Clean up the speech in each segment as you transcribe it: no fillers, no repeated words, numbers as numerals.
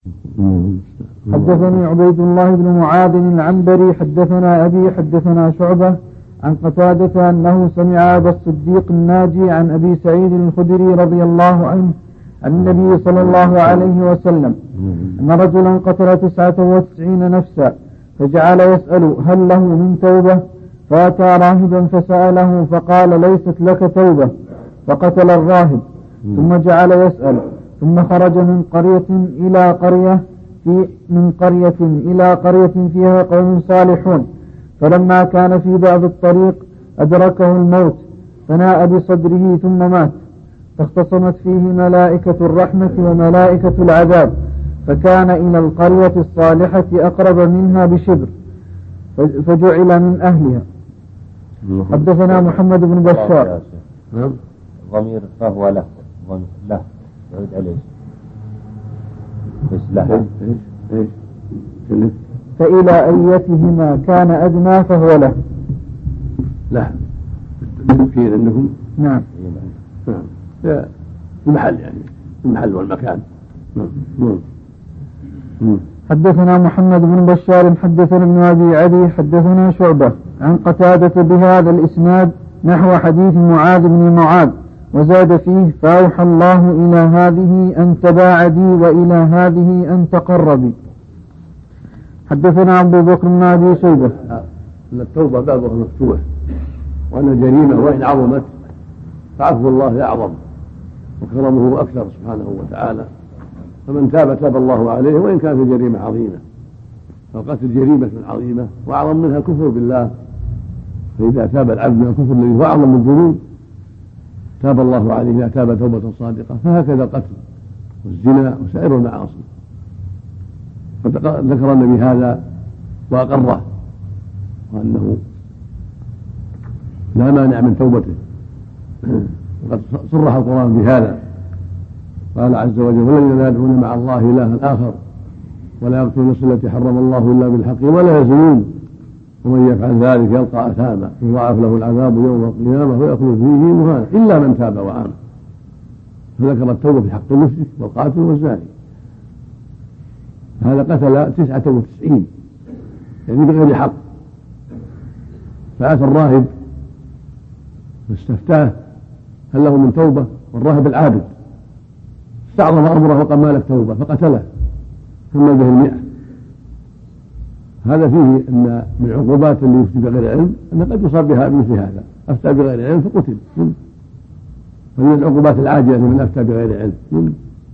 حدثني عبيد الله بن معاذ العنبري حدثنا أبي حدثنا شعبة عن قتادة أنه سمع أبا الصديق الناجي عن أبي سعيد الخدري رضي الله عنه عن النبي صلى الله عليه وسلم أن رجلا قتل 99 نفسا فجعل يسأل هل له من توبة، فأتى راهبا فسأله فقال ليست لك توبة، فقتل الراهب. ثم جعل يسأل، ثم خرج من قرية إلى قرية فيها قوم صالحون، فلما كان في بعض الطريق أدركه الموت فناء بصدره ثم مات، فاختصمت فيه ملائكة الرحمة وملائكة العذاب، فكان إلى القرية الصالحة أقرب منها بشبر، فجعل من أهلها. حدثنا محمد بن بشار. ضمير فهو له يعود عليه له فإلى أيتهما كان أدنى فهو له. لا بالتفكير عندهم. نعم. المحل يعني المحل والمكان. حدثنا محمد بن بشار حدثنا ابن أبي عدي حدثنا شعبة عن قتادة بهذا الإسناد نحو حديث معاذ بن معاذ، وزاد فيه فأوحى الله إلى هذه أن تباعدي وإلى هذه أن تقربي. حدثنا أبو بكر بن أبي شيبة. التوبة بابها مفتوح، وأن الجريمة وإن عظمت فعفو الله أعظم وكرمه أكثر سبحانه وتعالى، فمن تاب الله عليه وإن كانت الجريمة عظيمة. فالقتل جريمة عظيمة وأعظم منها الكفر بالله، فإذا تاب العبد من الكفر الذي هو أعظم من الذنوب تاب الله عليه إذا تاب توبة صادقة. فهكذا القتل والزنا وسائر المعاصي. ذكر النبي هذا وأقره، وأنه لا مانع من توبته، وقد صرح القرآن بهذا. قال عز وجل والذين لا يدعون مع الله إلها آخر ولا يقتلون النفس التي حرم الله إلا بالحق ولا يزنون ومن يفعل ذلك يلقى أثاما يضاعف له العذاب يوم القيامة ويخلد فيه مهانا إلا من تاب وآمن. فذكر التوبة في حق المشرك والقاتل والزاني. هذا قتل 99 يعني بغير حق، فأتى الراهب واستفتاه هل له من توبة، والراهب العابد استعظم أمره وقال ما لك توبة، فقتله ثم به 100. هذا فيه أن من عقوبات اللي يفتي بغير علم أن قد يصاب بها مثل هذا، أفتى بغير علم فقتل. ومن العقوبات العاجلة من أفتى بغير علم.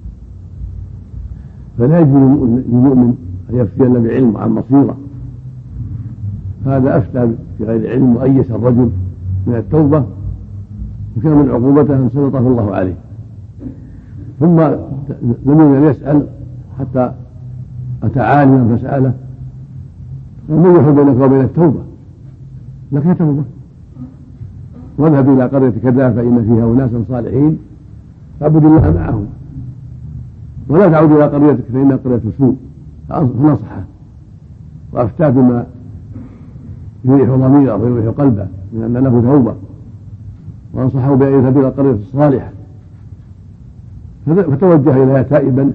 فلا يجوز للمؤمن أن يفتي إلا بعلم عن بصيرة. هذا أفتى بغير علم وأيس الرجل من التوبة، وكان من عقوبته أن سلطه الله عليه. ثم لم يزل يسأل حتى أتى عالما فسأله ومن يحب بينك وبين التوبة؟ لك توبة، واذهب إلى قرية كذا فإن فيها أناسا صالحين فاعبد الله معهم، ولا تعود إلى قريتك فإنها قرية سوء. فنصحه وأفتاه بما يريح ضميره ويريح قلبه من أن له توبة، وأنصحه بأن يذهب إلى القرية الصالحة. فتوجه إليها تائبا،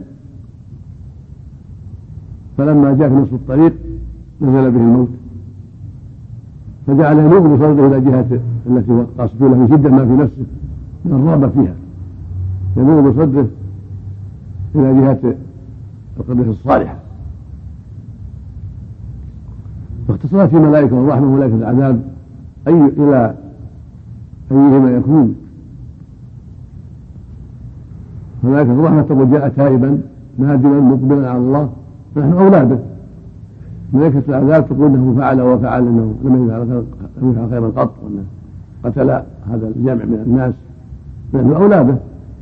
فلما جاء في نصف الطريق نزل به الموت، فجعل ينوب بصدره إلى جهة التي قصد له من شدة ما في نفسه من الرغبة فيها، ينوب بصدره إلى جهة القرية الصالحة. فاختصرت في ملائكة الرحمة وملائكة العذاب إلى أيهما يكون. ملائكة الرحمة تقول جاء تائبا نادما مقبلا على الله نحن أولاده. ملائكة العذاب تقول انه فعل وفعل انه لم يفعل خيرا قط، وانه قتل هذا الجمع من الناس نحن اولاده.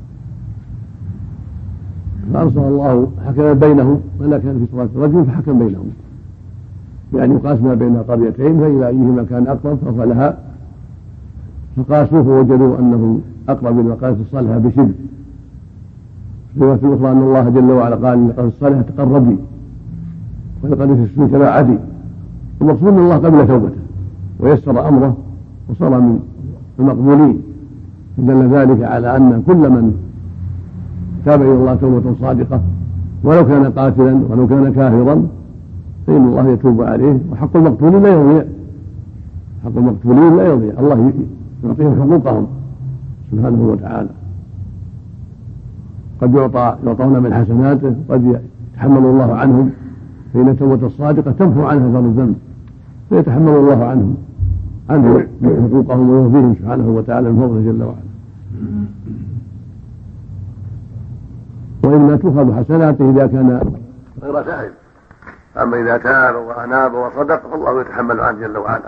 فارسل الله حكم بينهم، ولا كان في صلاة الرجل فحكم بينهم يعني يقاسنا بين قريتين فإذا أيهما كان أقرب فصلها، فقاسوا فوجدوا أنه أقرب إلى القرية الصالحة بشبر. في الرواية الأخرى أن الله جل وعلا قال للقرية الصالحة تقربي ولقرية السوء تباعدي. المقصود أن الله قبل توبته ويسر أمره وصار من المقبولين، فدل ذلك على أن كل من تاب إلى الله توبة صادقة ولو كان قاتلا ولو كان كافرا فإن الله يتوب عليه، وحق المقتولين لا يضيع، حق المقتولين لا يضيع، الله يعطيهم حقوقهم سبحانه وتعالى. قد يعطون من حسناته، قد يتحمل الله عنهم، فإن التوبة الصادقة تمحو عنها أثر الذنب، فيتحمل الله عنهم حقوقهم ويوفيهم سبحانه وتعالى من فضله جل وعلا. وإنما تؤخذ حسناته إذا كان غير تائب، أما إذا تاب وأناب وصدق فالله يتحمل عنه جل وعلا.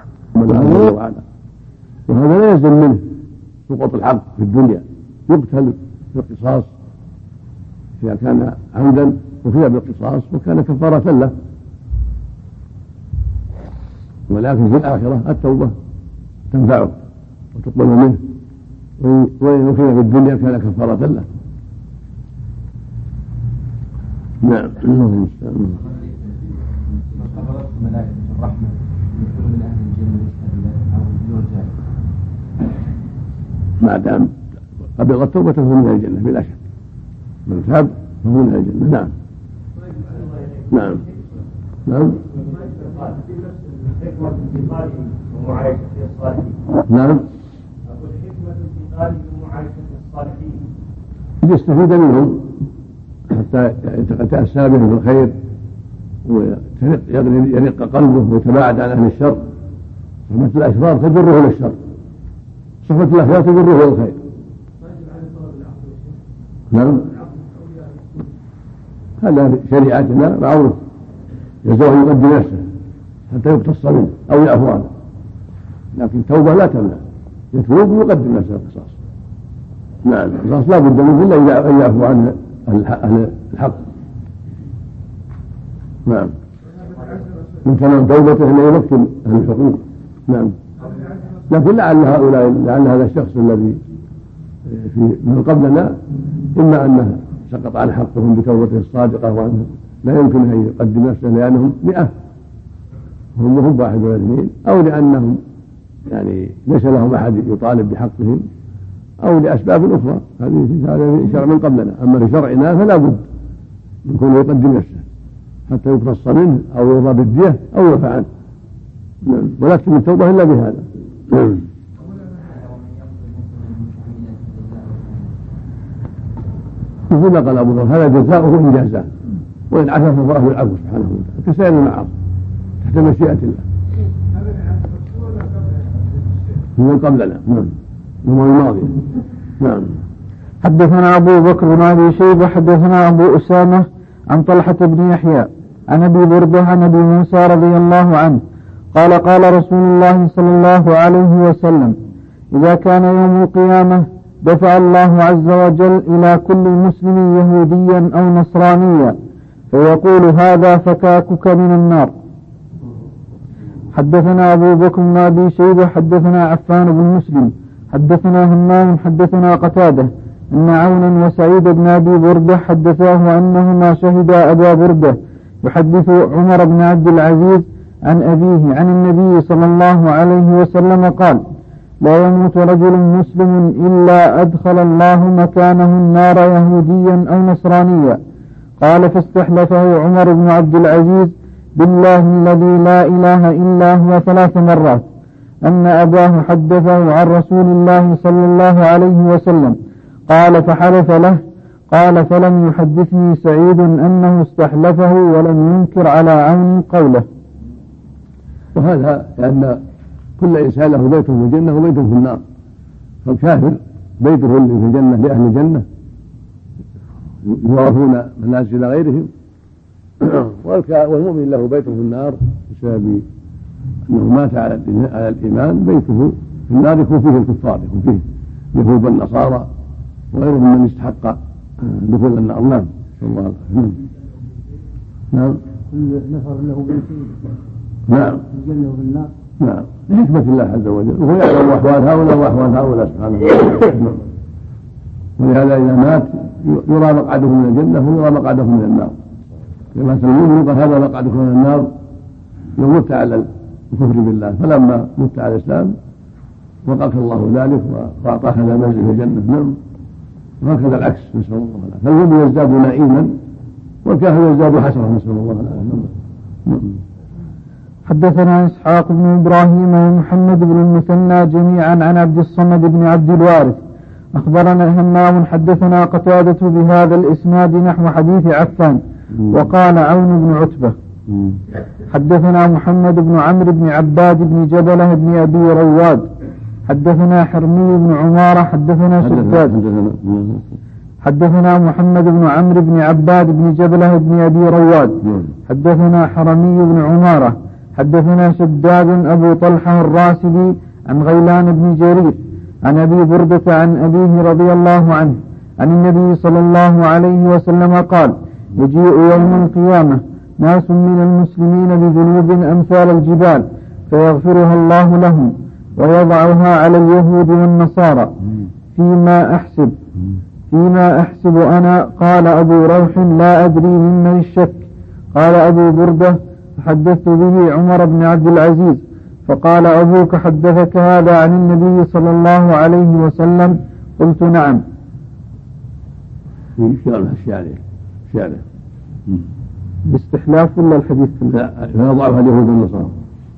وهذا لا يلزم منه سقوط الحق في الدنيا، يقتل بالقصاص إذا كان عمدا وفي بالقصاص وكان كفارة له، ولكن في الآخرة التوبة تنفعه وتقبل منه، وإن أخذ في الدنيا كان كفارة له. نعم. اللهم استعان. ما دام قبل التوبة فهو من الجنة بلا شك، من تاب فهو من الجنة. نعم نعم نعم نعم. يستفيد منهم حتى يتأسى بهم الخير ويرق قلبه ويتباعد عن أهل الشر. صحبة الأشرار تجره إلى الشر، صحبة الأخيار تجره إلى الخير. نعم. هذا شريعتنا معروف، يزوج يقدم نفسه حتى يقتص منه أو يعفو عنه، لكن التوبة لا تمنع، يتوب ويقدم نفسه القصاص. نعم. القصاص لا بد منه إلا إذا يعفو عنه أهل الحق. نعم. من تمام توبته أن يمكن أهل الحقوق. نعم. لكن لعل هذا الشخص الذي من قبلنا إما أنه سقط عن حقهم بتوبته الصادقة وأنه لا يمكن أن يقدم نفسه لأنهم 100 هم 1 ولا 2، أو لأنهم يعني ليس لهم أحد يطالب بحقهم، أو لأسباب أخرى. هذا في شرع من قبلنا، أما في شرعنا فلا بد يكون يقدم نفسه حتى يقتص منه أو يرضى بالدية أو يعفى عنه. ولا تتم التوبة إلا بهذا. مثل قال أبو ذر هذا جزاؤه إن جازاه، وإن عفا فالله العفو سبحانه وتعالى كسائر المعاصي تحت مشيئة الله. من قبلنا. نعم. الماضي. نعم. حدثنا أبو بكر بن أبي شيبة حدثنا أبو أسامة عن طلحة بن يحيى عن أبي بردة عن أبي موسى رضي الله عنه قال قال رسول الله صلى الله عليه وسلم: إذا كان يوم القيامة دفع الله عز وجل إلى كل مسلم يهوديا أو نصرانيا فيقول: هذا فكاكك من النار. حدثنا أبو بكر بن أبي شيبة حدثنا عفان بن مسلم حدثنا همام حدثنا قتادة أن عونا وسعيد بن أبي بردة حدثاه أنهما شهدا أبا بردة يحدث عمر بن عبد العزيز عن أبيه عن النبي صلى الله عليه وسلم قال: لا يموت رجل مسلم إلا أدخل الله مكانه النار يهوديا أو نصرانيا. قال: فاستحلفه عمر بن عبد العزيز بالله الذي لا إله إلا هو 3 مرات أن أباه حدثه عن رسول الله صلى الله عليه وسلم. قال: فحلف له. قال: فلم يحدثني سعيد أنه استحلفه ولم ينكر على عون قوله. وهذا لأن كل إنسان له بيت في الجنة وبيت في النار، فالكافر بيته في الجنة لأهل الجنة يورثون منازل غيرهم، والمؤمن له بيته في النار بسبب أنه مات على الإيمان. بيته في النار يكون فيه الكفار، يكون فيه اليهود والنصارى وغيرهم من يستحق دخول النار. نعم. صلى الله عليه وسلم. نعم. كل نفر له بيتين. نعم. في الجنة وفي النار. نعم. بحكمة الله عز وجل، وهو يعلم أحوال هؤلاء وأحوال هؤلاء سبحانه وتعالى. ولهذا إذا مات يرى مقعده من الجنة ويرى مقعده من النار. لما سلمون قال: هذا مقعدك من النار لو مت على الكفر بالله، فلما مت على الإسلام وقاك الله ذلك وأعطاك هذا المنزل في الجنة. نعم. وهكذا العكس، نسأل الله العافية. فالمؤمن يزداد نعيما والكافر يزداد حسرة، نسأل الله العافية. حدثنا إسحاق بن إبراهيم ومحمد بن المثنى جميعا عن عبد الصمد بن عبد الوارث أخبرنا همام حدثنا قتادة بهذا الإسناد نحو حديث عفان وقال عون بن عتبة. حدثنا محمد بن عمرو بن عباد بن جبلة بن أبي رواد حدثنا حرمي بن عمارة حدثنا شداد حدثنا محمد بن عمرو بن عباد بن جبلة بن أبي رواد حدثنا حرمي بن عمارة حدثنا شداد أبو طلحة الراسبي عن غيلان بن جرير عن أبي بردة عن أبيه رضي الله عنه عن النبي صلى الله عليه وسلم قال: يجيء يوم القيامة ناس من المسلمين بذنوب أمثال الجبال فيغفرها الله لهم ويضعها على اليهود والنصارى فيما أحسب أنا. قال أبو روح: لا أدري ممن الشك. قال أبو بردة: فحدثت به عمر بن عبد العزيز فقال: أبوك حدثك هذا عن النبي صلى الله عليه وسلم؟ قلت: نعم. شعره باستحلاف ولا الحديث؟ لا، فيضعها اليهود والنصارى.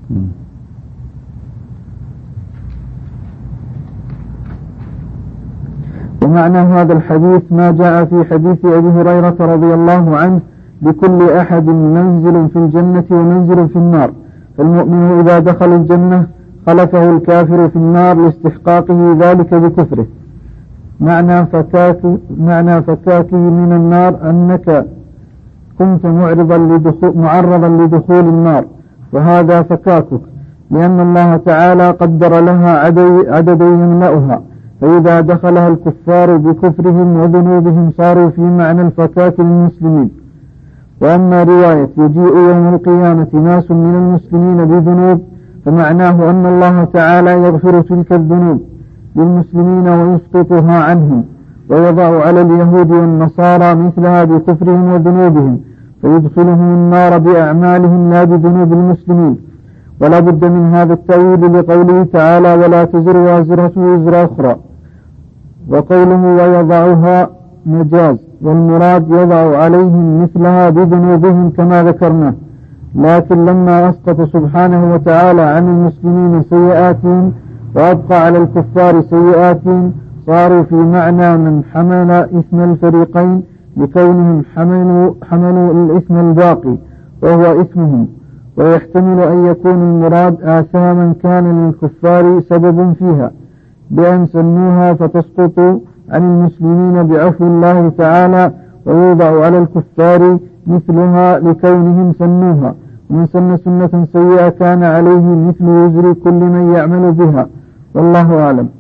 ومعنى هذا الحديث ما جاء في حديث أبي هريرة رضي الله عنه: لكل أحد منزل في الجنة ومنزل في النار، فالمؤمن إذا دخل الجنة خلفه الكافر في النار لاستحقاقه ذلك بكفره. معنى فكاكه من النار أنك كنت معرضا لدخول النار، وهذا فكاكك، لأن الله تعالى قدر لها عدد يملأها، فإذا دخلها الكفار بكفرهم وذنوبهم صاروا في معنى الفكاك للمسلمين. وأما رواية يجيء يوم القيامة ناس من المسلمين بذنوب فمعناه أن الله تعالى يغفر تلك الذنوب للمسلمين ويسقطها عنهم، ويضع على اليهود والنصارى مثلها بكفرهم وذنوبهم فيدخلهم النار بأعمالهم لا بذنوب المسلمين. ولا بد من هذا التأويل لقوله تعالى: ولا تزر وازرة وزر أخرى، وقوله ويضعها مجاز، والمراد يضع عليهم مثلها بذنوبهم كما ذكرنا. لكن لما أسقط سبحانه وتعالى عن المسلمين سيئاتهم وأبقى على الكفار سيئاتهم صاروا في معنى من حمل إثم الفريقين لكونهم حملوا الإثم الباقي وهو إثمهم. ويحتمل أن يكون المراد آثاما كان للكفار سبب فيها بأن سنوها فتسقط عن المسلمين بعفو الله تعالى، ويوضع على الكفار مثلها لكونهم سنوها. ومن سن سنة سيئة كان عليه مثل وزر كل من يعمل بها، والله أعلم.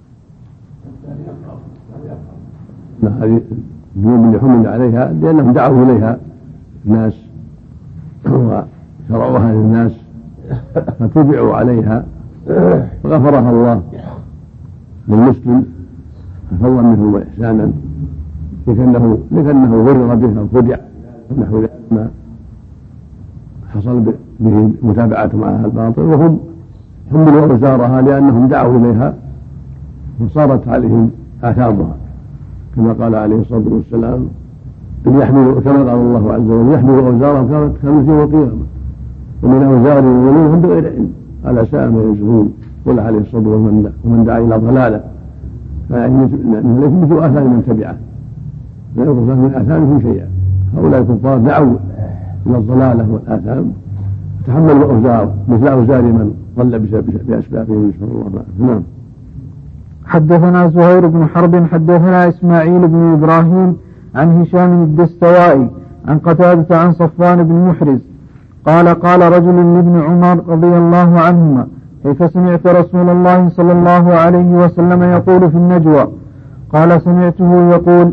هذه الذنوب اللي حمل عليها لأنهم دعوا إليها الناس وشرعوها للناس فتبعوا عليها فغفرها الله للمسلم فضلا منه وإحسانا، لكنه غرر بها وخدع نحو ما حصل به متابعة معها الباطل، وهم حملوا أوزارها لأنهم دعوا إليها وصارت عليهم آثامها، كما قال عليه الصلاة والسلام: كما قال الله عز وجل: يحملوا أوزارهم كانوا يوم القيامة ومن أوزار يضلونهم بغير علم ألا ساء ما يزرون. قال عليه الصلاة والسلام: ومن دعا إلى ضلالة فإنه ليس مثل آثام من تبعه، لا يقصد من آثامهم شيئا. هؤلاء الكفار دعوا إلى الضلالة والآثام تحملوا أوزار مثل أوزار من ضل بأسبابهم، نسأل الله العافية. نعم. حدثنا زهير بن حرب حدثنا إسماعيل بن إبراهيم عن هشام الدستوائي عن قتادة عن صفوان بن محرز قال: قال رجل لابن عمر رضي الله عنهما: كيف سمعت رسول الله صلى الله عليه وسلم يقول في النجوى؟ قال: سمعته يقول: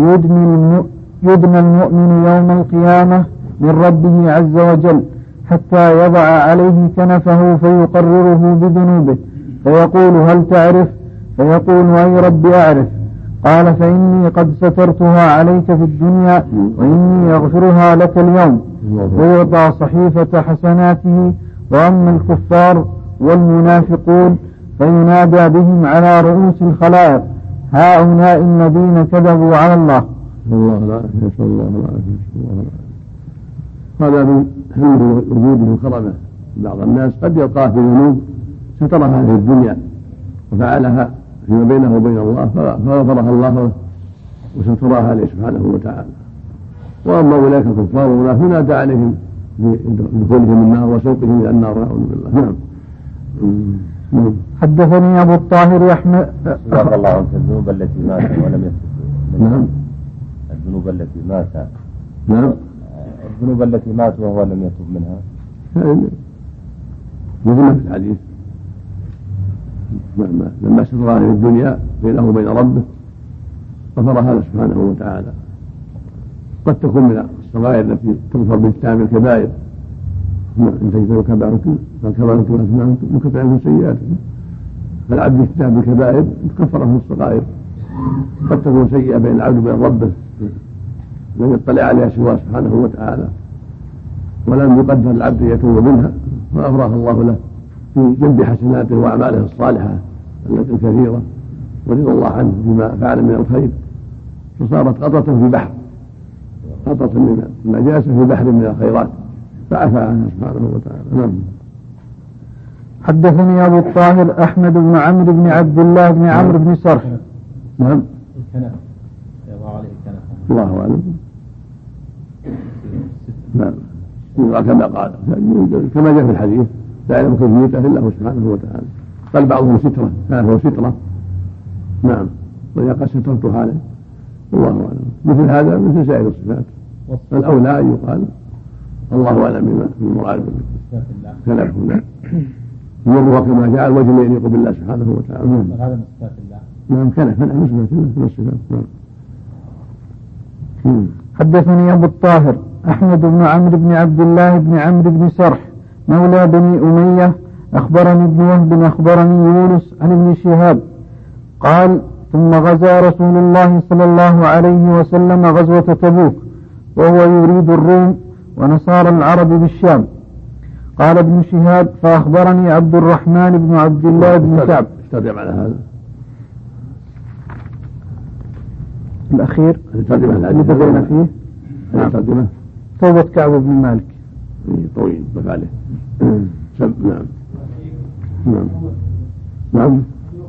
يدنى المؤمن يوم القيامة من ربه عز وجل حتى يضع عليه كنفه فيقرره بذنوبه فيقول: هل تعرف؟ فيقول: أي رب أعرف. قال: فإني قد سترتها عليك في الدنيا وإني أغفرها لك اليوم. ويعطى صحيفة حسناته. وأما الكفار والمنافقون فينادى بهم على رؤوس الخلائق: هؤلاء الذين كذبوا على الله. الله العافية، نسأل الله العافية، نسأل الله العافية. هذا من حلمه وجوده وكرمه. بعض الناس قد يلقاه في ذنوب سترها في الدنيا وفعلها فيما بينه وبين الله فغفرها الله له وستراها عليه سبحانه وتعالى. واما اولئك الكفار والمنافقون نادى عليهم بدخولهم النار وسوقهم الى النار نعوذ بالله. نعم. حدثني ابو الطاهر احمد رضي الله عنه الذنوب التي مات ولم يتب منها. نعم. الذنوب التي مات. نعم. الذنوب التي مات وهو لم يتب منها. مثل في الحديث لما سترها في الدنيا بينه وبين ربه غفرها له سبحانه وتعالى. قد تكون من الصغائر التي تغفر باجتناب الكبائر، ان تجتنبوا كبائر فالكبائر مكفرة من سيئاتكم، فالعبد باجتناب الكبائر تكفر من الصغائر. قد تكون سيئة بين العبد وبين ربه لم يطلع عليها سواه سبحانه وتعالى ولم يقدر العبد يتوب منها فأفراها الله له في جنب حسناته وأعماله الصالحة التي الكثيرة ورضى الله عنه بما فعل من الخير، فصارت قطرة في بحر، قطرة من النجاسة في بحر من الخيرات فعفى عنها سبحانه وتعالى. نعم. حدثني أبو الطاهر أحمد بن عمرو بن عبد الله بن عمرو بن سرح. نعم. الكنف يضع عليه الكنف. الله أعلم. نعم. كما قال كما جاء في الحديث لا يعلم كيفيته الا هو سبحانه وتعالى. قال بعضهم ستره كان هو ستره. نعم. وإذا قد سترتها عليه الله اعلم. مثل هذا مثل سائر الصفات فالاولى ان يقال الله اعلم بما في المراد كلامه. نعم. يمرها كما جاء الوجه يليق بالله سبحانه وتعالى. نعم. هذا من صفات الله. نعم. كلف نعم من صفات الله من الصفات. نعم. حدثني أبو الطاهر أحمد بن عمرو بن عبد الله بن عمرو بن سرح مولى بني أمية أخبرني ابن وهب أخبرني يونس عن ابن شهاب قال ثم غزا رسول الله صلى الله عليه وسلم غزوة تبوك وهو يريد الروم ونصارى العرب بالشام. قال ابن شهاب فأخبرني عبد الرحمن بن عبد الله بن كعب. استرجع على هذا الأخير اللي بدأنا فيه. نعم. توبة كعب بن مالك طويل بفعله. نعم. نعم. نعم.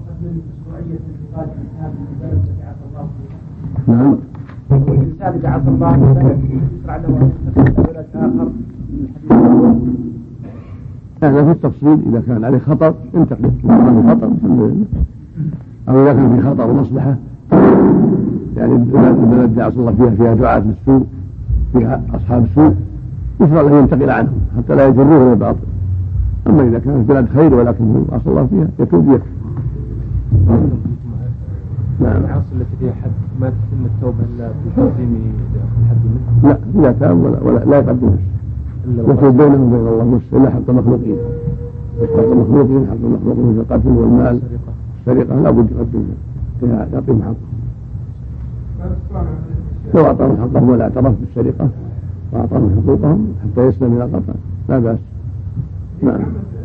نعم. والإنسان إذا عصى الله يشرع له أن يتخذ ولد آخر من الحديث. هذا في التفصيل إذا كان عليه خطر انتقل من خطر الحمد لله، أو إذا كان في خطر ومصلحة يعني البلد اللي عصى الله فيها دعاة للسوء فيها أصحاب سوء يشرع له ينتقل عنهم حتى لا يجروه إلى الباطل. أما إذا كانت بلاد خير ولكن عصى الله فيها يتوب يكفي. نعم. العصر التي فيها حد ما تتم التوبة إلا بتقديم الحد منه. لا إذا تاب ولا لا يقدم نفسه يكون بينه وبين الله نفسه إلا حق المخلوقين. حق المخلوقين في القتل والمال السرقة لا بد يقدمها يعطيهم حقه. لو أعطاهم حقهم ولا اعترف بالسرقة وأعطاهم حقوقهم حتى يسلم إلى قطع لا بأس. نعم.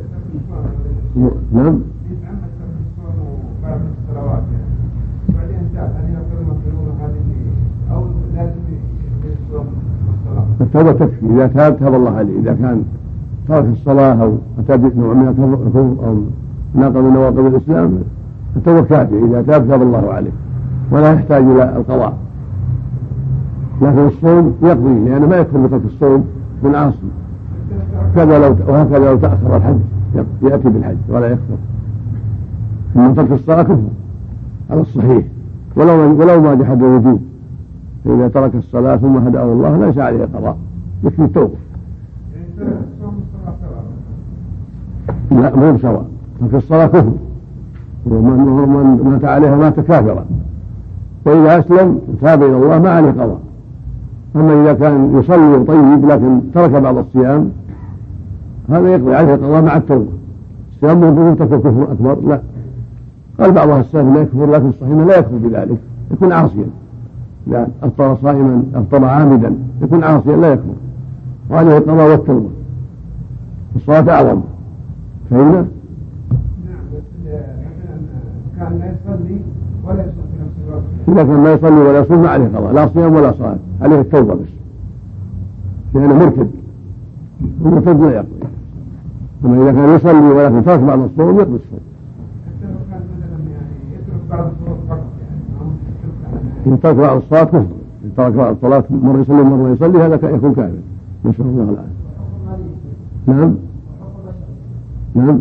نعم. التوبة تكفي إذا تاب الله عليه. إذا كان ترك الصلاة أو أتى بنوع من الكفر أو ناقض من نواقض الإسلام التوبة كافية. إذا تاب الله عليه ولا يحتاج إلى القضاء. لكن الصوم يقضي لأنه ما يكفر بترك الصوم من عاصي. وهكذا لو تأخر الحج يأتي بالحج ولا يكفر. من ترك الصلاة كفر على الصحيح ولو ما جحد الوجوب. فإذا ترك الصلاة ثم هداه الله ليس عليه قضاء يكفي التوبة. لا مو سواء. ترك الصلاة كفر ومن مات عليها مات كافرا. وإذا أسلم تاب إلى الله ما عليه قضاء. أما إذا كان يصلي وطيب لكن ترك بعض الصيام هذا يقضي عليه القضاء مع التوبة. الصيام مو ترك كفر أكبر لا. قال بعض السلف لا يكفر لكن الصحيح لا يكفر بذلك يكون عاصيا. لا أفطر صائما أفطر عامدا يكون عاصيا لا يكفر وعليه القضاء والتوبة. الصلاة أعظم. فهمنا؟ نعم. بس مثلا كان لا يصلي ولا يصلي في نفس الوقت إذا كان ما يصلي ولا يصوم ما عليه قضاء، لا صيام ولا صلاة، عليه التوبة بس، لأنه مرتد، والمرتد لا يقضي. أما إذا كان يصلي ولكن ترك بعض الصوم يقضي الصوم. إن ترك بعض الصلاة كفر، إن ترك بعض الصلاة مرة يصلي ومرة يصلي هذا يكون كافر، نسأل الله العافية. نعم نعم.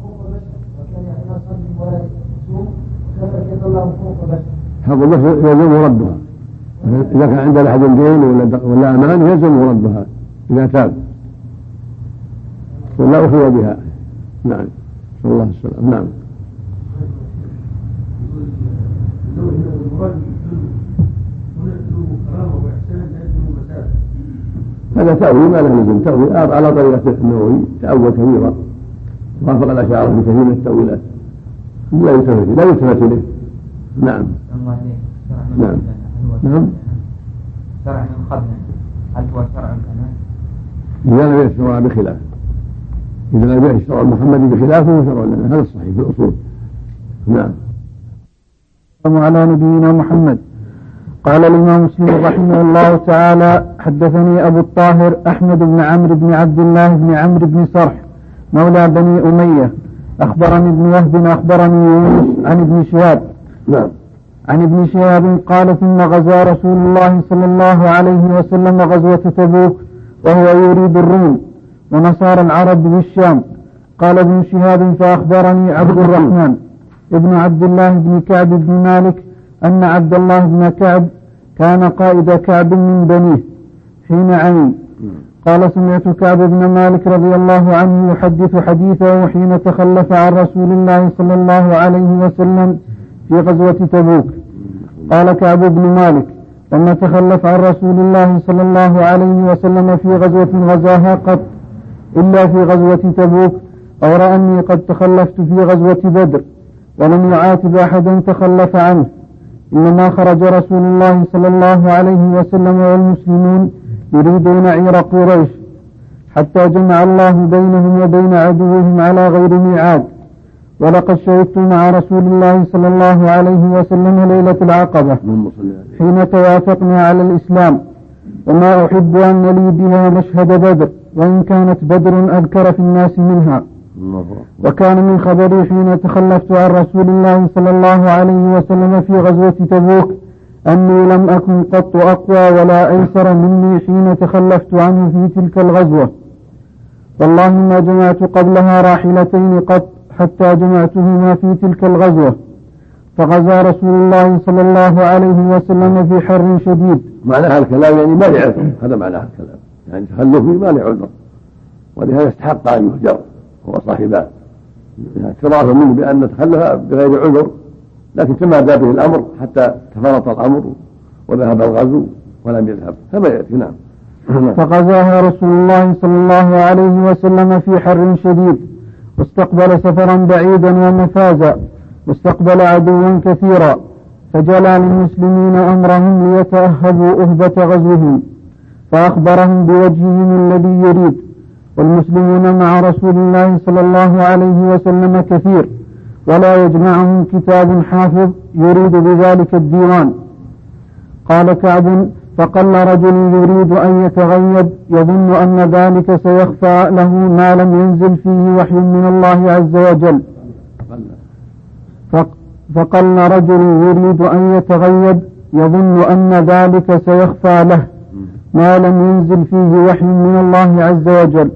حق النفس يلزم ردها، إذا كان عند أحد دين ولا أمان يلزم ردها إذا تاب ولا أخذ بها. نعم صلى الله عليه وسلم. نعم. هذا تأويل ما له لزم، تأويل على طريقة النووي، تأول كبيرا وافق الأشاعرة في كثير من التأويلات لا يلتفت إليه. نعم نعم نعم. شرع من قبل هل هو شرع الأمان؟ إذا لم يشرع بخلاف، إذا لم يشرع محمد بخلافه شرع الأمان، هذا الصحيح في الأصول. نعم. على نبينا محمد. قال الإمام مسلم رحمه الله تعالى: حدثني أبو الطاهر أحمد بن عمرو بن عبد الله بن عمرو بن صرح مولى بني أمية أخبرني ابن وهب أخبرني يونس عن ابن شهاب عن ابن شهاب قال: ثم غزا رسول الله صلى الله عليه وسلم غزوة تبوك وهو يريد الروم ونصارى العرب بالشام. قال ابن شهاب: فأخبرني عبد الرحمن ابن عبد الله بن كعب بن مالك أن عبد الله بن كعب كان قائد كعب من بنيه حين عمي. قال: سمعت كعب بن مالك رضي الله عنه يحدث حديثه حين تخلف عن رسول الله صلى الله عليه وسلم في غزوة تبوك. قال كعب بن مالك: لما تخلف عن رسول الله صلى الله عليه وسلم في غزوة غزاها قط إلا في غزوة تبوك، غير أني قد تخلفت في غزوة بدر ولم يعاتب أحدا تخلف عنه، إنما خرج رسول الله صلى الله عليه وسلم والمسلمون يريدون عير قريش حتى جمع الله بينهم وبين عدوهم على غير ميعاد. ولقد شهدت مع رسول الله صلى الله عليه وسلم ليلة العقبة حين توافقنا على الإسلام، وما أحب أن لي بها مشهد بدر، وإن كانت بدر أذكر في الناس منها. وكان من خبري حين تخلفت عن رسول الله صلى الله عليه وسلم في غزوة تبوك أني لم أكن قط أقوى ولا أيسر مني حين تخلفت عنه في تلك الغزوة، والله ما جمعت قبلها راحلتين قط حتى جمعتهما في تلك الغزوة. فغزا رسول الله صلى الله عليه وسلم في حر شديد. معنى هذا الكلام يعني ما لعذر، هذا معنى هذا الكلام، يعني تخلفه ما لعذر، ولهذا استحق أن يهجر هو صاحبان، اعترافا منه بأن تخلف بغير عذر، لكن تمادى به الأمر حتى تفرط الأمر وذهب الغزو ولم يذهب كما يأتي. نعم. فغزاها رسول الله صلى الله عليه وسلم في حر شديد، واستقبل سفرا بعيدا ومفازا، واستقبل عدوا كثيرا، فجلى للمسلمين أمرهم ليتأهبوا أهبة غزوهم، فأخبرهم بوجههم الذي يريد. والمسلمون مع رسول الله صلى الله عليه وسلم كثير، ولا يجمعهم كتاب حافظ يريد بذلك الديوان. قال كعب: فقل رجل يريد أن يتغيب يظن أن ذلك سيخفى له ما لم ينزل فيه وحي من الله عز وجل. فقل رجل يريد أن يتغيب يظن أن ذلك سيخفى له ما لم ينزل فيه وحي من الله عز وجل.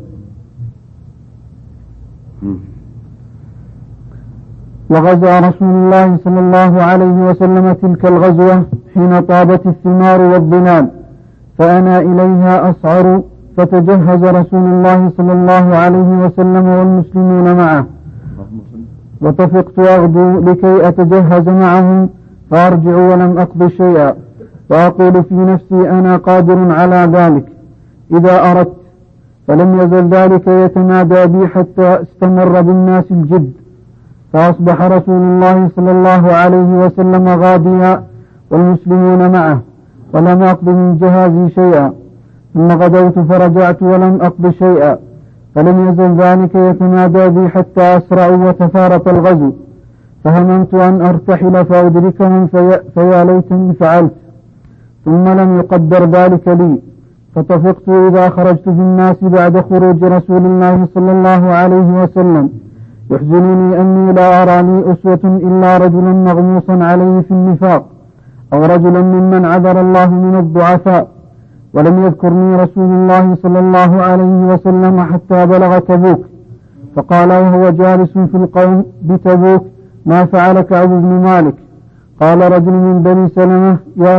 وغزا رسول الله صلى الله عليه وسلم تلك الغزوة حين طابت الثمار والظلال، فأنا إليها أسعر، فتجهز رسول الله صلى الله عليه وسلم والمسلمون معه، وطفقت أغدو لكي أتجهز معهم فأرجع ولم أقض شيئا، وأقول في نفسي أنا قادر على ذلك إذا أردت، فلم يزل ذلك يتنادى بي حتى استمر بالناس الجد، فأصبح رسول الله صلى الله عليه وسلم غاديا والمسلمون معه، ولم أقض من جهازي شيئا، ثم غدوت فرجعت ولم أقض شيئا، فلم يزل ذلك يتنادى بي حتى أسرعوا وتفارق الغزو، فهممت أن أرتحل فأدركهم فيا ليتني فعلت، ثم لم يقدر ذلك لي، فطفقت إذا خرجت في الناس بعد خروج رسول الله صلى الله عليه وسلم يحزنني أني لا أرى لي أسوة إلا رجلا مغموسا عليه في النفاق، أو رجلا ممن عذر الله من الضعفاء، ولم يذكرني رسول الله صلى الله عليه وسلم حتى بلغ تبوك، فقال وهو جالس في القوم بتبوك: ما فعل كعب بن مالك؟ قال رجل من بني سلمة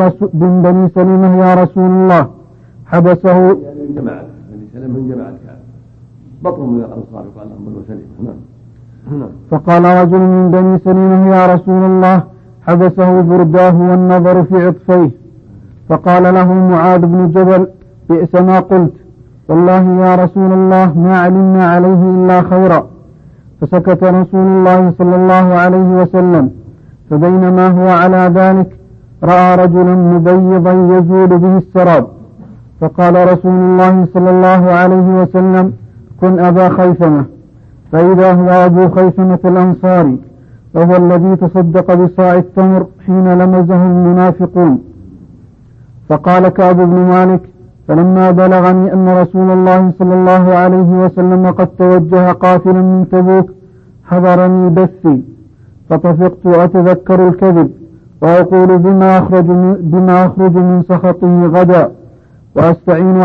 يا رسول الله حبسه من جماعة بني سلمة من جماعة كعب، بطن من الأنصار قال لهم بنو سلمة. فقال رجل من بني سلمة يا رسول الله حبسه برداه والنظر في عطفيه، فقال له معاذ بن جبل: بئس ما قلت، والله يا رسول الله ما علمنا عليه إلا خيرا. فسكت رسول الله صلى الله عليه وسلم، فبينما هو على ذلك رأى رجلا مبيضا يزول به السراب، فقال رسول الله صلى الله عليه وسلم: كن أبا خيثمة. فإذا هو أبو خيثمة الأنصاري، وهو الذي تصدق بصاع التمر حين لمزه المنافقون. فقال كعب بن مالك: فلما بلغني أن رسول الله صلى الله عليه وسلم قد توجه قافلا من تبوك حضرني بثي، فطفقت أتذكر الكذب وأقول بما أخرج من سخطه غدا، وأستعين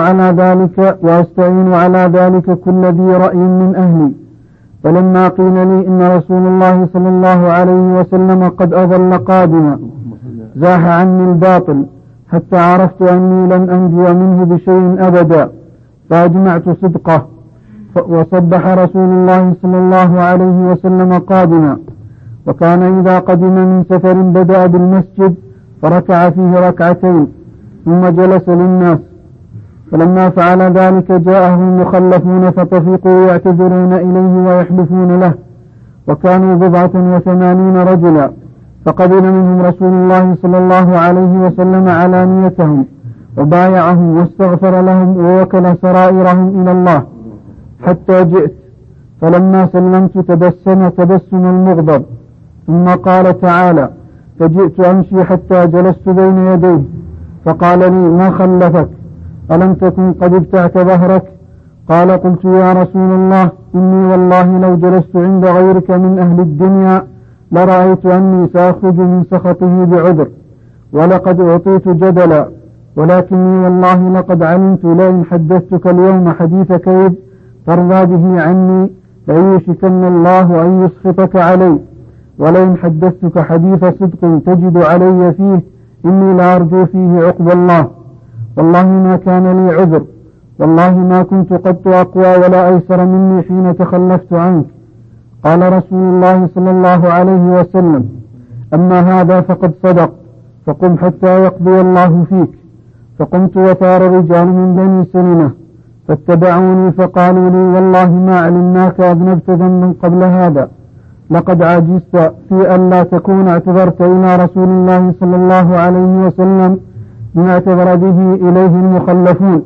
على ذلك كل ذي رأي من أهلي. فلما قيل لي إن رسول الله صلى الله عليه وسلم قد أظل قادما زاح عني الباطل، حتى عرفت أني لن أنجو منه بشيء أبدا، فأجمعت صدقه. وصبح رسول الله صلى الله عليه وسلم قادما، وكان إذا قدم من سفر بدأ بالمسجد فركع فيه ركعتين ثم جلس للناس. فلما فعل ذلك جاءه المخلفون فطفقوا يعتذرون إليه ويحلفون له، وكانوا 87 رجلا، فقبل منهم رسول الله صلى الله عليه وسلم علانيتهم وبايعهم واستغفر لهم ووكل سرائرهم إلى الله، حتى جئت فلما سلمت تبسم المغضب، ثم قال تعالى: فجئت أمشي حتى جلست بين يديه، فقال لي: ما خلفك؟ ألم تكن قد ابتعت ظهرك؟ قال: قلت يا رسول الله إني والله لو جلست عند غيرك من أهل الدنيا لرأيت أني سأخرج من سخطه بعذر، ولقد أعطيت جدلا، ولكني والله لقد علمت لئن حدثتك اليوم حديث كذب ترضى به عني ليوشكن الله أن يسخطك علي، ولئن حدثتك حديث صدق تجد علي فيه إني لأرجو فيه عقب الله، والله ما كان لي عذر، والله ما كنت قد أقوى ولا أيسر مني حين تخلفت عنك. قال رسول الله صلى الله عليه وسلم: أما هذا فقد صدق، فقم حتى يقضي الله فيك. فقمت وثار رجال من بني سلمة فاتبعوني فقالوا لي: والله ما علمناك أذنبت ذنبا قبل هذا، لقد عجزت في أن لا تكون اعتذرت إلى رسول الله صلى الله عليه وسلم ما اعتذر به إليه المخلفون،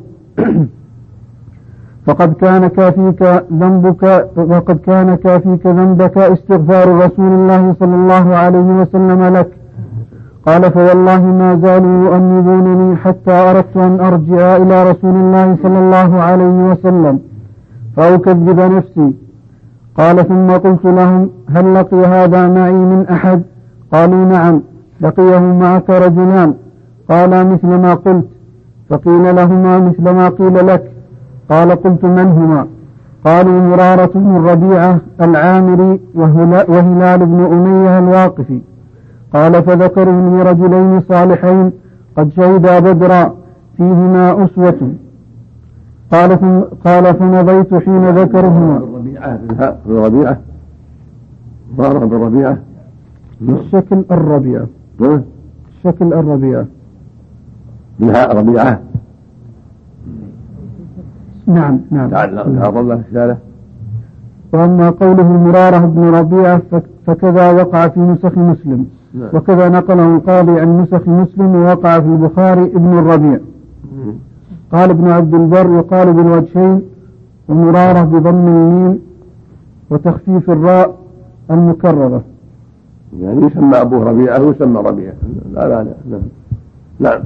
وقد كان كافيك ذنبك استغفار رسول الله صلى الله عليه وسلم لك. قال: فوالله ما زالوا يؤنبونني حتى أردت أن أرجع إلى رسول الله صلى الله عليه وسلم فأكذب نفسي. قال: ثم قلت لهم: هل لقي هذا معي من أحد؟ قالوا: نعم، لقيه معك رجلان. قال: مثل ما قلت. فقيل لهما: مثل ما قيل لك. قال: قلت: من هما؟ قالوا: مرارة بن الربيعة العامري وهلال بن أمية الواقفي. قال: فذكروا لي رجلين صالحين قد شهدا بدرا فيهما أسوة. قال: فمضيت حين ذكرهما. الربيعة مرارة بن الربيعة الشكل الربيعة الشكل الربيعة منها ربيعة. نعم. تعالى الله رسالة. وأما قوله مرارة بن ربيعة فكذا وقع في نسخ مسلم، وكذا نقله القاضي عن نسخ مسلم، ووقع في البخاري ابن الربيع. قال ابن عبد البر: يقال بالوجهين، ومرارة بضم الميم وتخفيف الراء المكررة. يعني يسمى أبوه ربيعة ويسمى ربيعة، لا لا لا. نعم.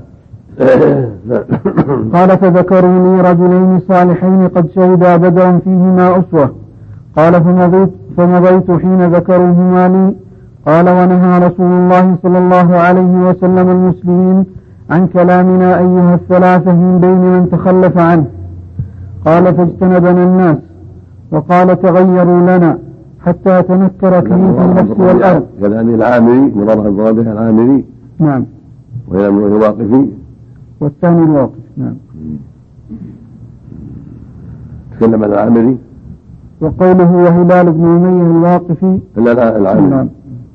قال فذكروا لي رجلين صالحين قد شهدا بدرا فيهما أسوة. قال فمضيت حين ذكروهما لي. قال ونهى رسول الله صلى الله عليه وسلم المسلمين عن كلامنا أيها الثلاثة من بين من تخلف عنه. قال فاجتنبنا الناس. وقال تغيروا لنا حتى تنكر كليف النفس والأرض. كلام العامري مراد به العامري. نعم. وإلى من الواقفي والثاني الواقف. نعم. تكلم عن العامري. وقوله وهلال بن أمية الواقفي. لا العامري. نعم.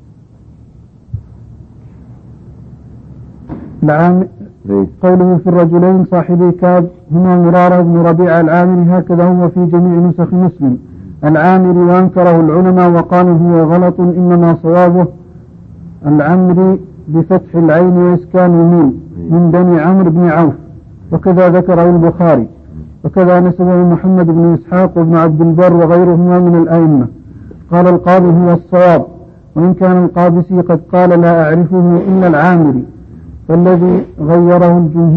قوله في الرجلين صاحبي كعب هما مرارة بن ربيعة العامري، هكذا هو في جميع نسخ مسلم العامري، وأنكره العلماء وقالوا هو غلط، إنما صوابه العمري بفتح العين وإسكان الميم من بني عمرو بن عوف، وكذا ذكره البخاري، وكذا نسبه محمد بن إسحاق وابن عبد البر وغيرهما من الأئمة. قال القاضي هو الصواب، وإن كان القابسي قد قال لا أعرفه إلا العامري، فالذي غيره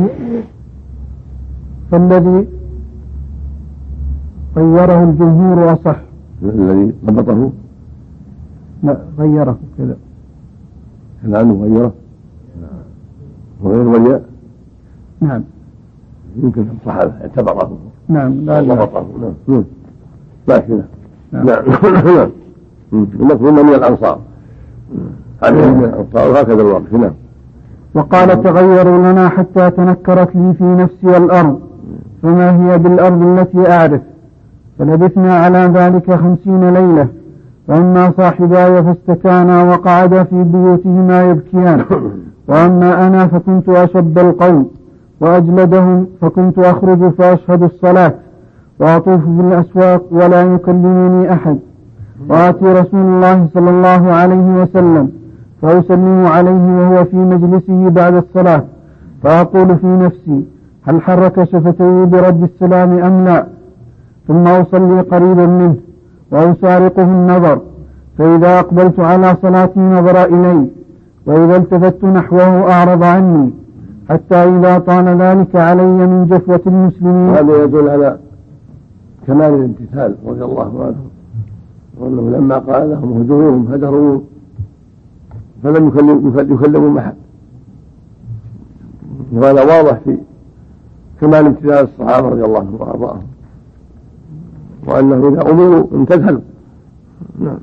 الجمهور أصح. الذي ضبطه لا غيره كذا عنه غيره وغير غير. نعم. يمكن الصحابة اعتبره. نعم. لا ضبطه. نعم. ماشي. نعم. نعم. المفهوم من الأنصار عليهم من الأنصار، وهكذا الوقت. نعم. وقال تغيروا لنا حتى تنكرت لي في نفسي الأرض، فما هي بالأرض التي أعرف. فلبثنا على ذلك 50 ليلة، وأما صاحباي فاستكانا وقعدا في بيوتهما يبكيان، وأما أنا فكنت أشد القوم وأجلدهم، فكنت أخرج فأشهد الصلاة وأطوف في الأسواق ولا يكلمني أحد، وآتي رسول الله صلى الله عليه وسلم فأسلم عليه وهو في مجلسه بعد الصلاة، فأقول في نفسي هل حرك شفتي برد السلام أم لا، ثم أصلي قريبا منه وأسارقه النظر، فإذا أقبلت على صلاتي نظر إلي، وإذا التفت نحوه أعرض عني، حتى إذا طال ذلك علي من جفوة المسلمين. هذا يدل على كمال الامتثال رضي الله عنه، وأنه لما قال لهم هجروهم هجروا فلم يكلموا أحد، وهذا واضح في كمال امتثال الصحابة رضي الله عنهم وأرضاهم، وأنه إذا أمروا امتثلوا. نعم.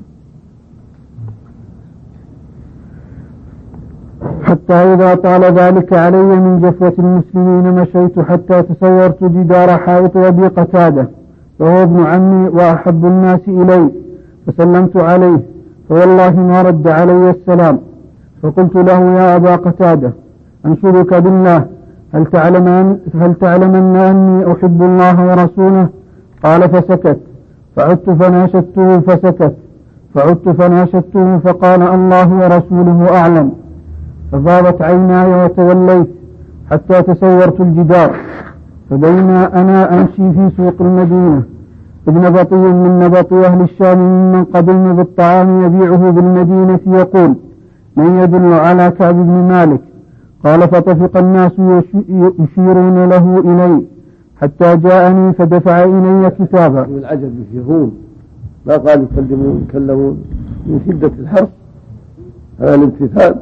حتى إذا طال ذلك علي من جفوة المسلمين مشيت حتى تصورت جدار حائط أبي قتادة، وهو ابن عمي وأحب الناس إلي، فسلمت عليه، فوالله ما رد علي السلام، فقلت له يا أبا قتادة أنشدك بالله هل تعلمن أني أحب الله ورسوله؟ قال فسكت، فعدت فناشدته فسكت، فعدت فناشدته فقال الله ورسوله أعلم، ففاضت عيناي وتوليت حتى تسورت الجدار، فبينا أنا أمشي في سوق المدينة إذ نبطي من نبط أهل الشام ممن قدم بالطعام يبيعه بالمدينة يقول من يدل على كعب بن مالك؟ قال فطفق الناس يشيرون له إلي حتى جاءني فدفع إلي كتابا. من العجب يشيرون، ما قال يكلمون من شدة الحرص على الامتثال،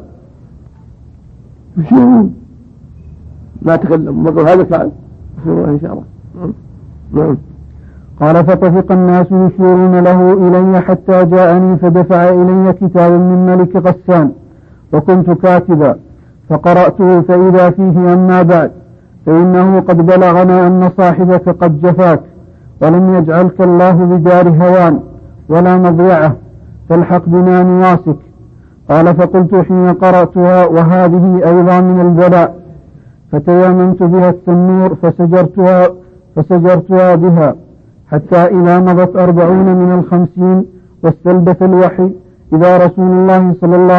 يشيرون ما تكلموا، ما قال هذا كعب إن شاء الله. نعم. قال فطفق الناس يشيرون له إلي حتى جاءني فدفع إلي كتابا من ملك غسان، وكنت كاتبا، فقرأته فإذا فيه أما بعد فإنه قد بلغنا أن صاحبك قد جفاك، ولم يجعلك الله بدار هوان ولا مضيعة، فالحق بنا نواسك. قال فقلت حين قرأتها وهذه أيضا من البلاء، فتيامنت بها التنور فسجرتها بها حتى إذا مضت 40 من 50 واستلبث الوحي إذا رسول رسول الله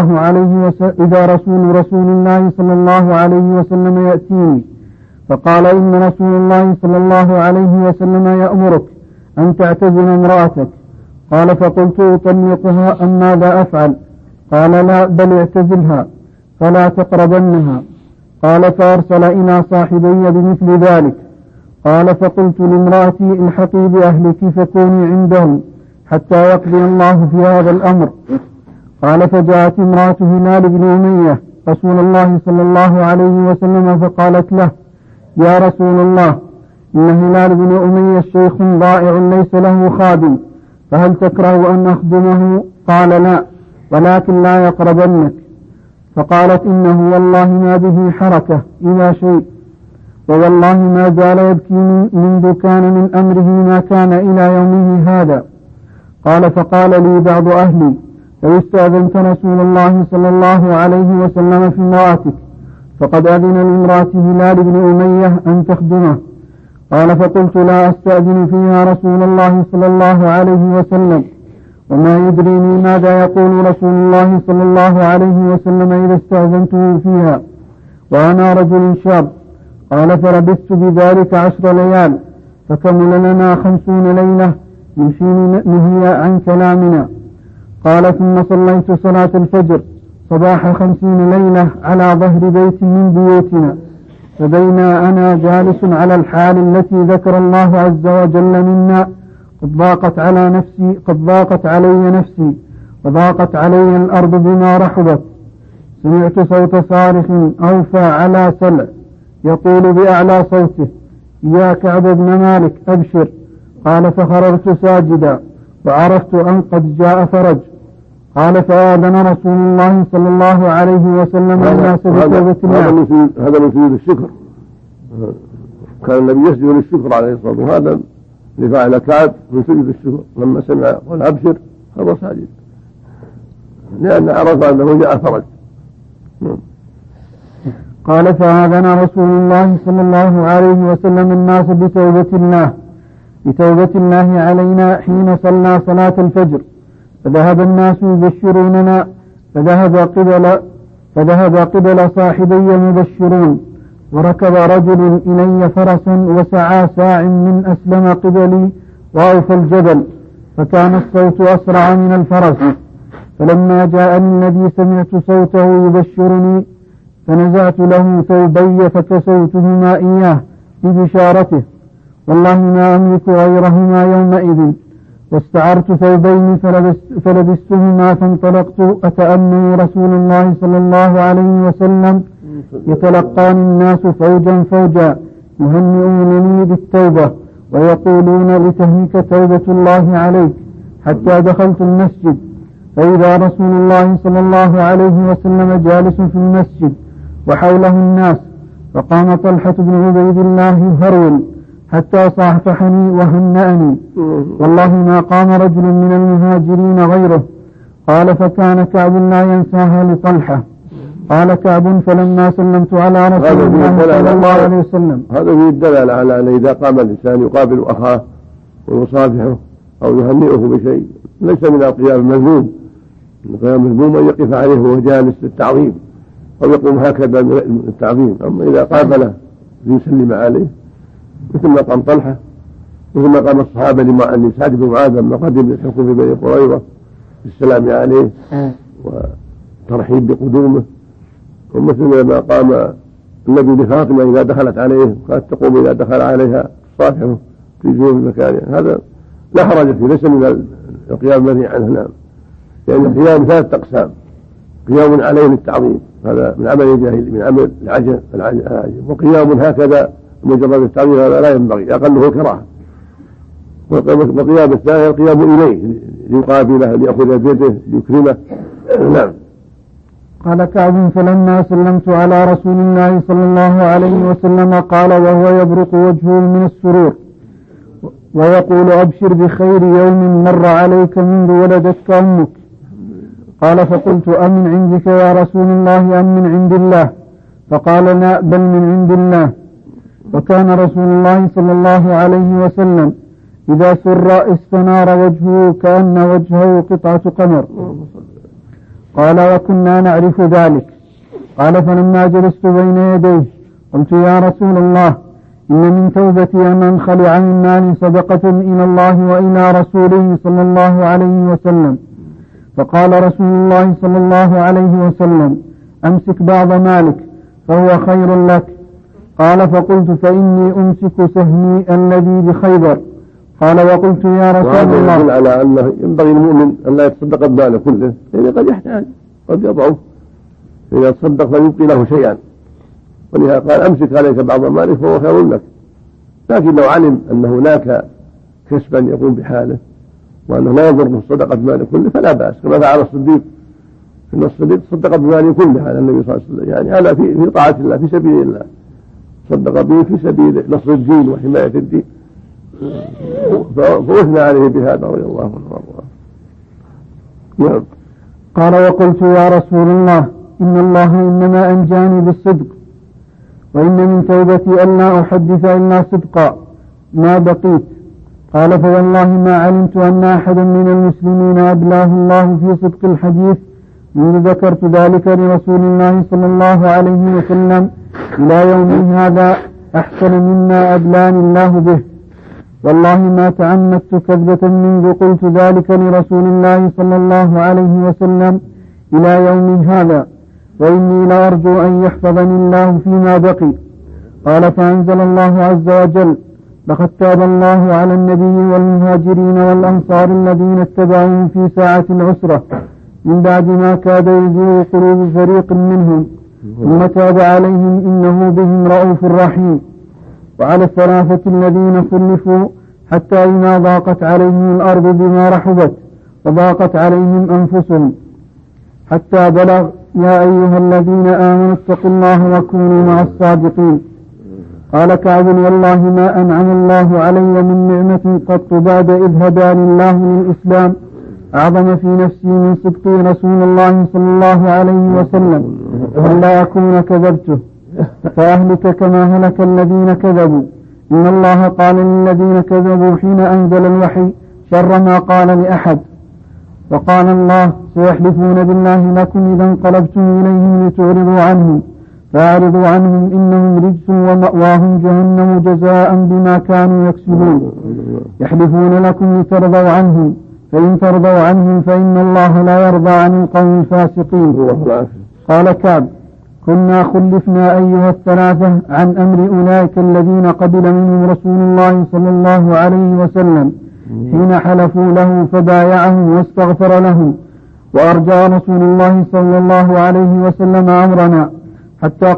صلى الله عليه وسلم يأتيني، فقال إن رسول الله صلى الله عليه وسلم يأمرك أن تعتزل امرأتك. قال فقلت أطلقها أم ماذا أفعل؟ قال لا بل اعتزلها فلا تقربنها. قال فأرسل إلى صاحبي بمثل ذلك. قال فقلت لامرأتي الحقي بأهلك فكوني عندهم حتى يقضي الله في هذا الأمر. قال فجاءت امرأة هلال بن أمية رسول الله صلى الله عليه وسلم فقالت له يا رسول الله إن هلال بن أمية شيخ ضائع ليس له خادم فهل تكره أن أخدمه؟ قال لا ولكن لا يقربنك. فقالت إنه والله ما به حركة إلى شيء ووالله ما زال يبكي منذ كان من أمره ما كان إلى يومه هذا. قال فقال لي بعض أهلي لو استأذنت رسول الله صلى الله عليه وسلم في امرأتك فقد أذن لامرأة هلال بن أمية أن تخدمه. قال فقلت لا أستأذن فيها رسول الله صلى الله عليه وسلم وما يدريني ماذا يقول رسول الله صلى الله عليه وسلم إذا استأذنته فيها وأنا رجل شاب. قال فلبثت بذلك 10 ليال فكمل لنا 50 ليلة من حين نهي عن كلامنا. قال ثم صليت صلاة الفجر صباح 50 ليلة على ظهر بيت من بيوتنا فبينا أنا جالس على الحال التي ذكر الله عز وجل منا قد ضاقت علي نفسي وضاقت علي الأرض بما رحبت. سمعت صوت صارخ أوفى على سلع يقول بأعلى صوته يا كعب بن مالك أبشر. قال فخررت ساجدا وعرفت أن قد جاء فرج. قال فآذن رسول الله صلى الله عليه وسلم الناس بتوبة الله. هذا من سجود الشكر. كان النبي يسجد للشكر عليه الصلاة والسلام وهذا لفعل كعب من سجود الشكر لما سمع قال أبشر هذا ساجد لأن عرف أنه جاء فرج. قال فآذن رسول الله صلى الله عليه وسلم الناس بتوبة الله علينا حين صلى صلاة الفجر فذهب الناس يبشروننا فذهب قبل صاحبي المبشرون وركب رجل إلي فرس وسعى ساع من أسلم قبلي وأوفى الجبل فكان الصوت أسرع من الفرس. فلما جاءني الذي سمعت صوته يبشرني فنزعت له ثوبي فكسوتهما إياه ببشارته والله ما أملك غيرهما يومئذ واستعرت ثوبين فلبستهما فانطلقت أتأمل رسول الله صلى الله عليه وسلم يتلقاني الناس فوجا فوجا يهنئونني بالتوبة ويقولون لتهنك توبة الله عليك حتى دخلت المسجد فإذا رسول الله صلى الله عليه وسلم جالس في المسجد وحوله الناس فقام طلحة بن عبيد الله هرول حتى صافحني وهنأني والله ما قام رجل من المهاجرين غيره. قال فكان كعب لا ينساها لطلحة. قال كعب فلما سلمت على رسول الله صلى الله عليه وسلم. هذا فيه الدلالة على أن إذا قام الإنسان يقابل أخاه ويصافحه أو يهنئه بشيء ليس من القيام المذموم. القيام المذموم أن يقف عليه وهو جالس للتعظيم أو يقوم هكذا للتعظيم. أما إذا قابله ليسلم عليه مثل ما قام طلحة مثل ما قام الصحابة لما سعد بن معاذ لما قدم للحكم في بني قريظة بالسلام عليه وترحيب بقدومه ومثل ما قام النبي لفاطمة إذا دخلت عليه وكانت تقوم إذا دخل عليها صافحه في جوف المكان. هذا لا حرج فيه ليس من القيام الذي عنه نعم يعني القيام 3 أقسام قيام عليه للتعظيم هذا من عمل الجاهل من عمل العجب وقيام هكذا مجرد التعظيم هذا لا ينبغي أقله الكراهة. وقيام الثاني القيام إليه ليقابله ليأخذ بيده ليكرمه نعم. قال كعب فلما سلمت على رسول الله صلى الله عليه وسلم قال وهو يبرق وجهه من السرور ويقول أبشر بخير يوم مر عليك منذ ولدتك أمك. قال فقلت أمن عندك يا رسول الله أم من عند الله؟ فقال لا بل من عند الله. وكان رسول الله صلى الله عليه وسلم إذا سر استنار وجهه كأن وجهه قطعة قمر. قال وكنا نعرف ذلك. قال فلما جلست بين يديه قلت يا رسول الله إن من توبتي أن أنخلع من مالي صدقة إلى الله وإلى رسوله صلى الله عليه وسلم. فقال رسول الله صلى الله عليه وسلم: أمسك بعض مالك فهو خير لك. قال: فقلت: فإني أمسك سهمي الذي بخيبر. قال: وقلت: يا رسول الله. وهذا يدل على أنه ينبغي المؤمن أن لا يتصدق بماله كله، لأنه قد يحتاج، قد يضعف، فإذا تصدق فيبقي له شيئا، ولهذا قال: أمسك عليك بعض مالك فهو خير لك. لكن لو علم أن هناك كسبا يقوم بحاله وأنه لا يضر بالصدقة بماله كله فلا بأس، كما فعل الصديق، إن الصديق صدق بماله كله على النبي صلى الله عليه وسلم، يعني هذا في طاعة الله، في سبيل الله، صدق به في سبيل نصر الدين وحماية الدين، فأثنى عليه بهذا رضي الله عنه وارضاه. قال: وقلت: يا رسول الله، إن الله إنما أنجاني بالصدق، وإن من توبتي أن لا أحدث إلا صدقا ما بقيت. قال: فوالله ما علمت أن أحدا من المسلمين أبلاه الله في صدق الحديث منذ ذكرت ذلك لرسول الله صلى الله عليه وسلم إلى يوم هذا أحسن مما أبلاني الله به. والله ما تعمدت كذبة منذ قلت ذلك لرسول الله صلى الله عليه وسلم إلى يوم هذا، وإني لأرجو أن يحفظني الله فيما بقي. قال: فأنزل الله عز وجل: لقد تاب الله على النبي والمهاجرين والأنصار الذين اتبعوه في ساعة العسرة من بعد ما كاد يزيغ قلوب فريق منهم ثم تاب عليهم إنه بهم رؤوف رحيم. وعلى الثلاثة الذين خلفوا حتى إذا ضاقت عليهم الأرض بما رحبت وضاقت عليهم أنفسهم حتى بلغ: يا أيها الذين آمنوا اتقوا الله وكونوا مع الصادقين. قال كعب: والله ما أنعم الله علي من نعمة قط بعد إذ هداني الله للإسلام أعظم في نفسي من صدقي رسول الله صلى الله عليه وسلم، ولا أكون كذبته فأهلك كما هلك الذين كذبوا. إن الله قال للذين كذبوا حين أنزل الوحي شر ما قال لأحد. وقال الله: سيحلفون بالله لكم إذا انقلبتم إليهم لتعرضوا عنهم فأعرضوا عنهم إنهم رجس ومأواهم جهنم جزاء بما كانوا يكسبون. يحلفون لكم لترضوا عنهم فإن ترضوا عنهم فإن الله لا يرضى عن القوم الفاسقين. قال كعب: كنا خلفنا أيها الثلاثة عن أمر أولئك الذين قبل منهم رسول الله صلى الله عليه وسلم حين حلفوا له فبايعهم واستغفر لهم، وأرجى رسول الله صلى الله عليه وسلم أمرنا حتى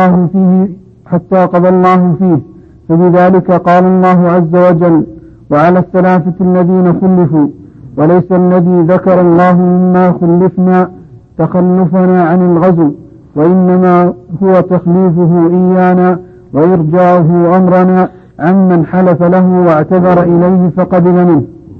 قضى الله فيه. فبذلك قال الله عز وجل: وعلى الثلاثة الذين خلفوا. وليس الذي ذكر الله مما خلفنا تخلفنا عن الغزو، وإنما هو تخليفه إيانا وإرجاؤه أمرنا عمن حلف له واعتذر إليه فقبل منه.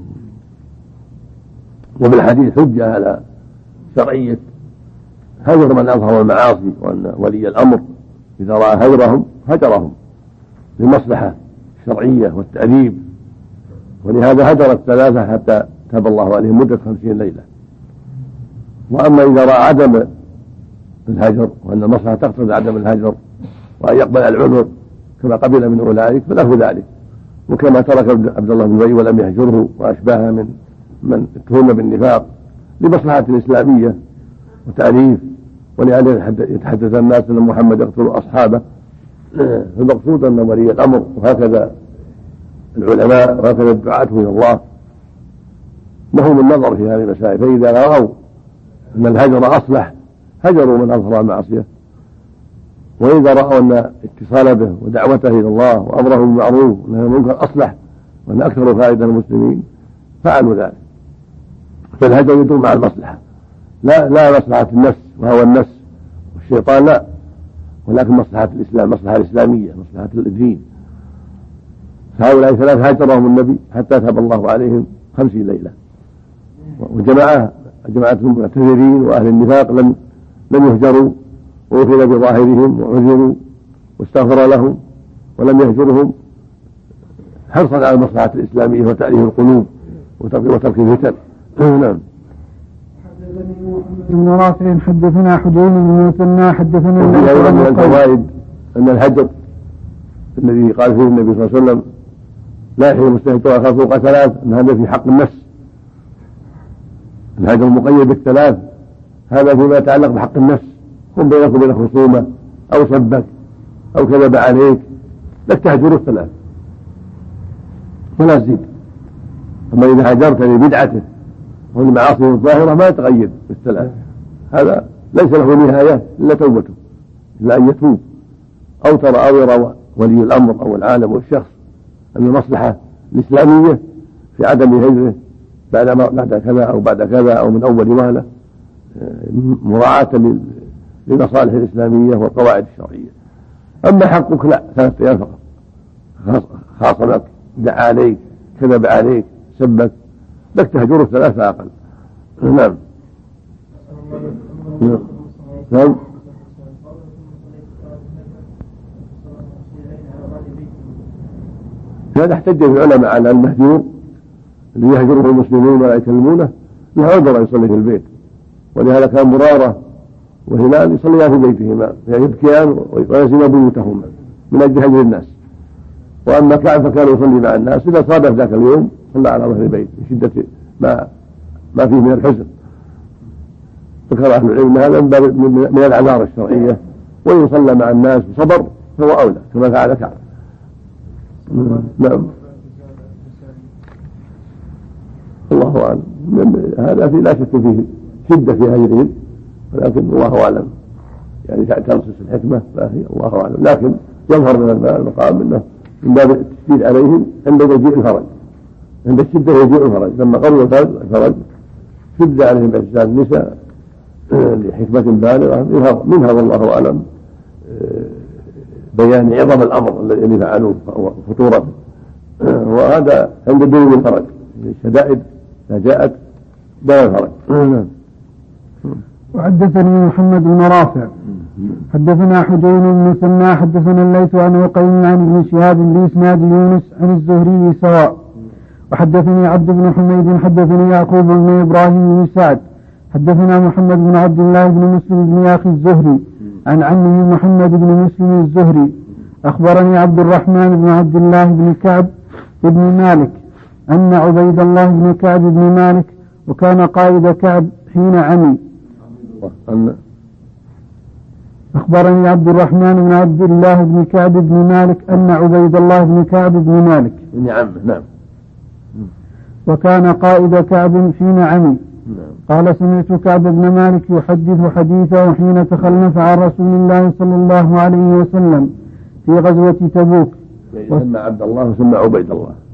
وبالحديث حجة على شرعية هجر من أظهر المعاصي، وأن ولي الأمر إذا رأى هجرهم للمصلحة الشرعية والتأديب، ولهذا هجر الثلاثة حتى تاب الله عليهم مدة 50 ليلة. وأما إذا رأى عدم الهجر وأن المصلحة تقتضي عدم الهجر وأن يقبل العذر كما قبل من أولئك فله ذلك، وكما ترك عبد الله بن أبي ولم يهجره وأشباهه من اتهم بالنفاق لمصلحة الإسلامية وتأليف، ولأن يتحدث الناس أن محمد يقتل أصحابه. المقصود أن ولي الأمر وهكذا العلماء وهكذا الدعاة إلى الله لهم النظر في هذه المسائل، فإذا رأوا أن الهجر أصلح هجروا من أظهر المعصية، وإذا رأوا أن اتصال به ودعوته إلى الله وأمره بالمعروف ونهيه عن المنكر أصلح وأن أكثر فائدة المسلمين فعلوا ذلك. فالهجر يدور مع المصلحة، لا مصلحة النفس وهو النفس والشيطان لا، ولكن مصلحة الإسلام، مصلحة الإسلامية، مصلحة الدين. فهؤلاء ثلاث هجرهم النبي حتى تاب الله عليهم 50 ليلة. وجماعة المعتذرين وأهل النفاق لم يهجروا، وأخذ بظاهرهم وعذروا واستغفر لهم ولم يهجرهم حرصا على المصلحة الإسلامية وتأليف القلوب وترك الفتن. نعم. ابن رافع حدثنا حجين بن مثنى حدثنا من الفوائد أن الهجر الذي قال فيه النبي صلى الله عليه وسلم لا يحل المستهتر فوق 3، أن هذا في حق النفس، الهجر المقيد بالثلاث هذا فيما يتعلق بحق النفس، هم بينك وبين خصومة أو سبك أو كذب عليك لك تهجر الثلاث ولا تزيد. أما إذا هجرت لبدعته ولمعاصيه الظاهرة ما يتقيد بالثلاث، هذا ليس له نهاية إلا توبته، إلا أن يتوب أو ترى أو يرى ولي الأمر أو العالم والشخص أن المصلحة الإسلامية في عدم هجره بعد كذا أو بعد كذا أو من أول مهلة مراعاة للمصالح الإسلامية والقواعد الشرعية. أما حقك لا، 3 أيام فقط، خاصمك، دعا عليك، كذب عليك، سبك، لك تهجر 3 أقل. نعم. نعم. هذا احتج العلماء على المهجور اللي يهجره المسلمون ولا يكلمونه له عذر يصلي في البيت، ولهذا كان مرارة وهلال يصليان في بيتهما يعني يبكيان ويزن بيوتهما من أجل هجر الناس. وأما كعب فكان يصلي مع الناس، إذا صادف ذاك اليوم صلى على ظهر البيت من شدة ما فيه من الحزن. ذكر أهل العلم هذا من الأعذار الشرعية، وإن صلى مع الناس بصبر فهو أولى كما فعل كعب. نعم. الله أعلم. هذا في لا شك فيه شدة في هجرهم، ولكن الله أعلم يعني تنصص الحكمة فهي الله أعلم، لكن يظهر من المقام أنه من باب التشديد عليهم عند مجيء الفرج، عند الشدة يجيء الفرج، لما قروا الفرج شد عليهم بأجساد النساء لحكمة بالغة منها والله أعلم بيان عظم الأمر الذي فعلوه وخطورته، وهذا عند دون الفرج. الشدائد إذا جاءت بين الفرج. وحدثني محمد بن رافع حدثنا حجين بن مثنى حدثنا الليث عن عقيل عن ابن شهاب بإسناد يونس عن الزهري سواء. وحدثني عبد بن حميد حدثني يعقوب بن إبراهيم بن سعد حدثنا محمد بن عبد الله بن مسلم بن أخي الزهري عن عمه محمد بن مسلم الزهري أخبرني عبد الرحمن بن عبد الله بن كعب بن مالك أن عبيد الله بن كعب بن مالك وكان قائد كعب حين عمي. أخبرني عبد الرحمن بن عبد الله بن كعب بن مالك أن عبيد الله بن كعب بن مالك نعم وكان قائد كعب حين عمي. قال سمعت كعب بن مالك يحدث حديثه حين تخلف عن رسول الله صلى الله عليه وسلم في غزوة تبوك. سمى عبد الله وسمى عبيد الله.